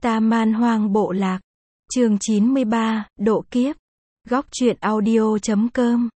Ta Man Hoang Bộ Lạc. Chương 93, Độ Kiếp. Góc truyện audio.com.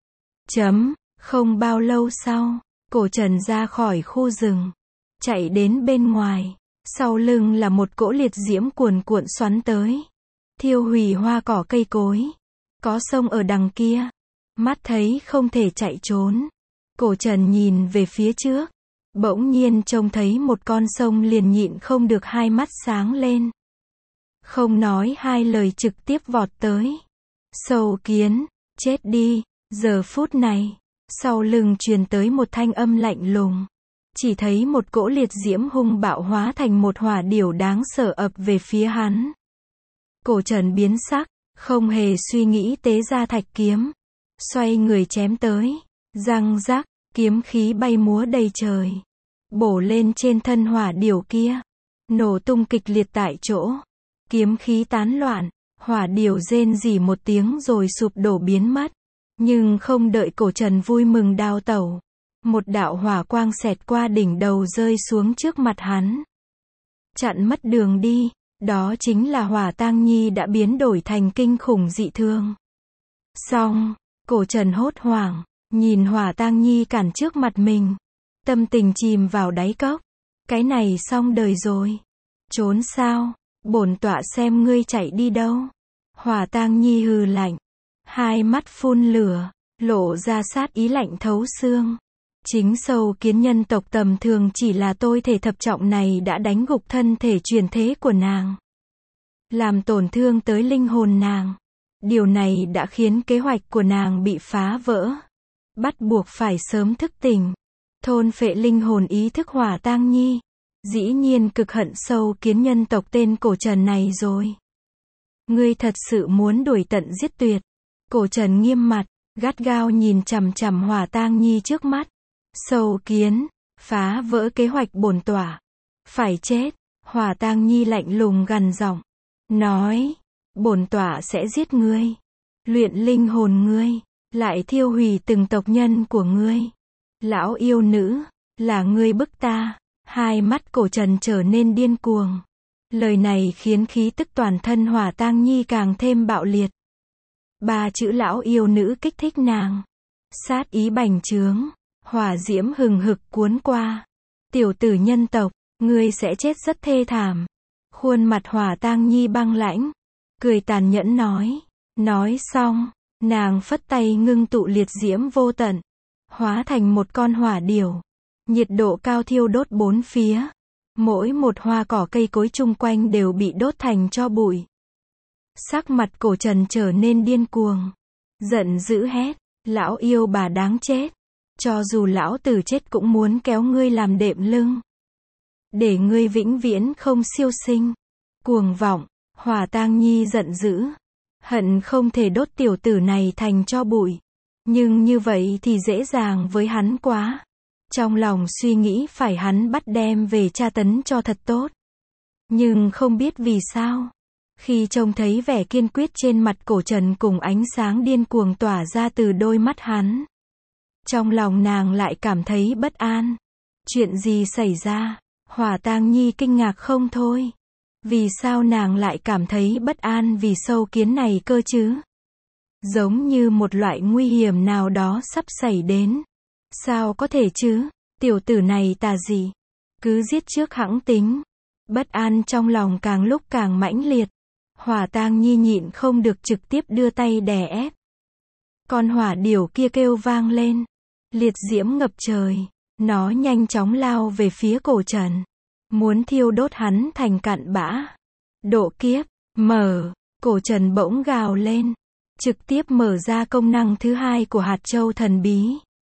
Không bao lâu sau, Cổ Trần ra khỏi khu rừng, chạy đến bên ngoài, sau lưng là một cỗ liệt diễm cuồn cuộn xoắn tới, thiêu hủy hoa cỏ cây cối. Có sông ở đằng kia, mắt thấy không thể chạy trốn. Cổ Trần nhìn về phía trước, bỗng nhiên trông thấy một con sông liền nhịn không được hai mắt sáng lên. Không nói hai lời trực tiếp vọt tới. Sâu kiến, chết đi. Giờ phút này, sau lưng truyền tới một thanh âm lạnh lùng. Chỉ thấy một cỗ liệt diễm hung bạo hóa thành một hỏa điểu đáng sợ ập về phía hắn. Cổ Trần biến sắc, không hề suy nghĩ tế ra thạch kiếm, xoay người chém tới. Răng rắc, kiếm khí bay múa đầy trời, bổ lên trên thân hỏa điểu kia, nổ tung kịch liệt tại chỗ. Kiếm khí tán loạn, hỏa điểu rên rỉ một tiếng rồi sụp đổ biến mất. Nhưng không đợi Cổ Trần vui mừng đào tẩu, một đạo hỏa quang xẹt qua đỉnh đầu rơi xuống trước mặt hắn, chặn mất đường đi. Đó chính là Hỏa Tang Nhi đã biến đổi thành kinh khủng dị thường. Xong, Cổ Trần hốt hoảng, nhìn Hỏa Tang Nhi cản trước mặt mình, tâm tình chìm vào đáy cốc. Cái này xong đời rồi. Trốn sao? Bổn tọa xem ngươi chạy đi đâu. Hỏa Tang Nhi hừ lạnh, hai mắt phun lửa, lộ ra sát ý lạnh thấu xương. Chính sâu kiến nhân tộc tầm thường chỉ là tôi thể thập trọng này đã đánh gục thân thể truyền thế của nàng, làm tổn thương tới linh hồn nàng. Điều này đã khiến kế hoạch của nàng bị phá vỡ, bắt buộc phải sớm thức tỉnh, thôn phệ linh hồn ý thức Hỏa Tang Nhi. Dĩ nhiên cực hận sâu kiến nhân tộc tên Cổ Trần này rồi. Ngươi thật sự muốn đuổi tận giết tuyệt. Cổ Trần nghiêm mặt, gắt gao nhìn chằm chằm Hỏa Tang Nhi trước mắt. Sâu kiến, phá vỡ kế hoạch bổn tọa, phải chết. Hỏa Tang Nhi lạnh lùng gằn giọng, nói, bổn tọa sẽ giết ngươi, luyện linh hồn ngươi, lại thiêu hủy từng tộc nhân của ngươi. Lão yêu nữ, là ngươi bức ta. Hai mắt Cổ Trần trở nên điên cuồng. Lời này khiến khí tức toàn thân Hỏa Tang Nhi càng thêm bạo liệt. Ba chữ lão yêu nữ kích thích nàng. Sát ý bành trướng, hỏa diễm hừng hực cuốn qua. Tiểu tử nhân tộc, ngươi sẽ chết rất thê thảm. Khuôn mặt Hỏa Tang Nhi băng lãnh, cười tàn nhẫn nói. Nói xong, nàng phất tay ngưng tụ liệt diễm vô tận, hóa thành một con hỏa điểu. Nhiệt độ cao thiêu đốt bốn phía. Mỗi một hoa cỏ cây cối chung quanh đều bị đốt thành tro bụi. Sắc mặt Cổ Trần trở nên điên cuồng, giận dữ hét, lão yêu bà đáng chết. Cho dù lão tử chết cũng muốn kéo ngươi làm đệm lưng, để ngươi vĩnh viễn không siêu sinh. Cuồng vọng. Hỏa Tang Nhi giận dữ, hận không thể đốt tiểu tử này thành tro bụi. Nhưng như vậy thì dễ dàng với hắn quá. Trong lòng suy nghĩ phải hắn bắt đem về tra tấn cho thật tốt. Nhưng không biết vì sao, khi trông thấy vẻ kiên quyết trên mặt Cổ Trần cùng ánh sáng điên cuồng tỏa ra từ đôi mắt hắn, trong lòng nàng lại cảm thấy bất an. Chuyện gì xảy ra? Hỏa Tang Nhi kinh ngạc không thôi. Vì sao nàng lại cảm thấy bất an vì sâu kiến này cơ chứ? Giống như một loại nguy hiểm nào đó sắp xảy đến. Sao có thể chứ? Tiểu tử này tà gì? Cứ giết trước hẵng tính. Bất an trong lòng càng lúc càng mãnh liệt. Hỏa Tang Nhi nhịn không được trực tiếp đưa tay đè ép. Con hỏa điểu kia kêu vang lên, liệt diễm ngập trời. Nó nhanh chóng lao về phía Cổ Trần, muốn thiêu đốt hắn thành cặn bã. Độ kiếp, mở. Cổ Trần bỗng gào lên, trực tiếp mở ra công năng thứ hai của hạt châu thần bí.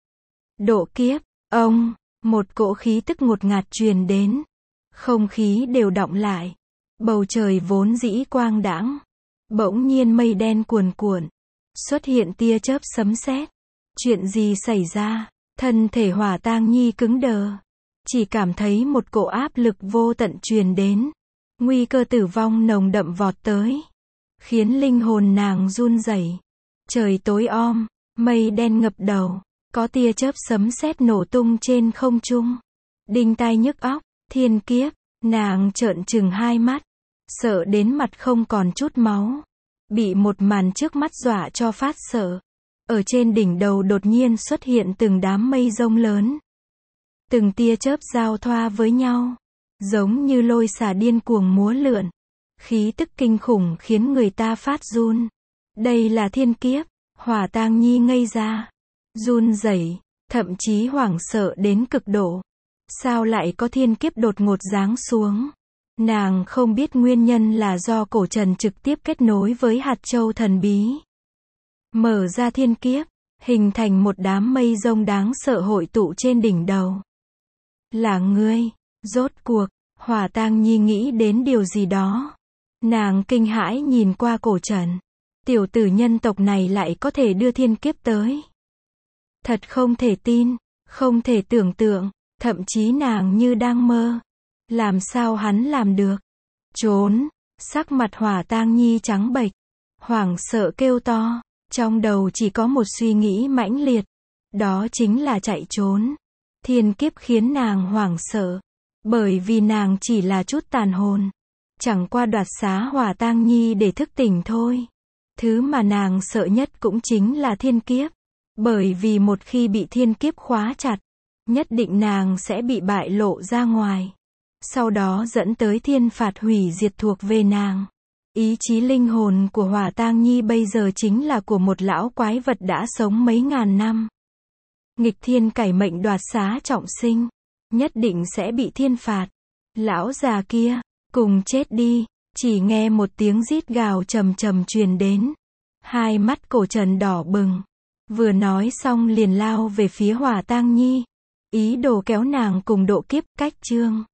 Độ kiếp, ông, một cỗ khí tức ngột ngạt truyền đến. Không khí đều đọng lại. Bầu trời vốn dĩ quang đãng, bỗng nhiên mây đen cuồn cuộn, xuất hiện tia chớp sấm sét. Chuyện gì xảy ra? Thân thể Hỏa Tang Nhi cứng đờ, chỉ cảm thấy một cỗ áp lực vô tận truyền đến. Nguy cơ tử vong nồng đậm vọt tới, khiến linh hồn nàng run rẩy. Trời tối om, mây đen ngập đầu, có tia chớp sấm sét nổ tung trên không trung, đinh tai nhức óc. Thiên kiếp. Nàng trợn trừng hai mắt, sợ đến mặt không còn chút máu. Bị một màn trước mắt dọa cho phát sợ. Ở trên đỉnh đầu đột nhiên xuất hiện từng đám mây rông lớn. Từng tia chớp giao thoa với nhau. Giống như lôi xả điên cuồng múa lượn. Khí tức kinh khủng khiến người ta phát run. Đây là thiên kiếp. Hỏa Tang Nhi ngây ra. Run rẩy, thậm chí hoảng sợ đến cực độ. Sao lại có thiên kiếp đột ngột giáng xuống? Nàng không biết nguyên nhân là do cổ trần trực tiếp kết nối với hạt châu thần bí. Mở ra thiên kiếp, hình thành một đám mây rông đáng sợ hội tụ trên đỉnh đầu. Là ngươi, rốt cuộc, Hỏa Tang Nhi nghĩ đến điều gì đó. Nàng kinh hãi nhìn qua cổ trần. Tiểu tử nhân tộc này lại có thể đưa thiên kiếp tới. Thật không thể tin, không thể tưởng tượng, thậm chí nàng như đang mơ. Làm sao hắn làm được? Trốn, sắc mặt Hỏa Tang Nhi trắng bệch, hoảng sợ kêu to, trong đầu chỉ có một suy nghĩ mãnh liệt, đó chính là chạy trốn. Thiên kiếp khiến nàng hoảng sợ, bởi vì nàng chỉ là chút tàn hồn, chẳng qua đoạt xá Hỏa Tang Nhi để thức tỉnh thôi. Thứ mà nàng sợ nhất cũng chính là thiên kiếp, bởi vì một khi bị thiên kiếp khóa chặt, nhất định nàng sẽ bị bại lộ ra ngoài. Sau đó dẫn tới thiên phạt hủy diệt thuộc về nàng. Ý chí linh hồn của Hỏa Tang Nhi bây giờ chính là của một lão quái vật đã sống mấy ngàn năm. Nghịch thiên cải mệnh đoạt xá trọng sinh, nhất định sẽ bị thiên phạt. Lão già kia, cùng chết đi. Chỉ nghe một tiếng rít gào trầm trầm truyền đến. Hai mắt cổ trần đỏ bừng. Vừa nói xong liền lao về phía Hỏa Tang Nhi. Ý đồ kéo nàng cùng độ kiếp cách chương.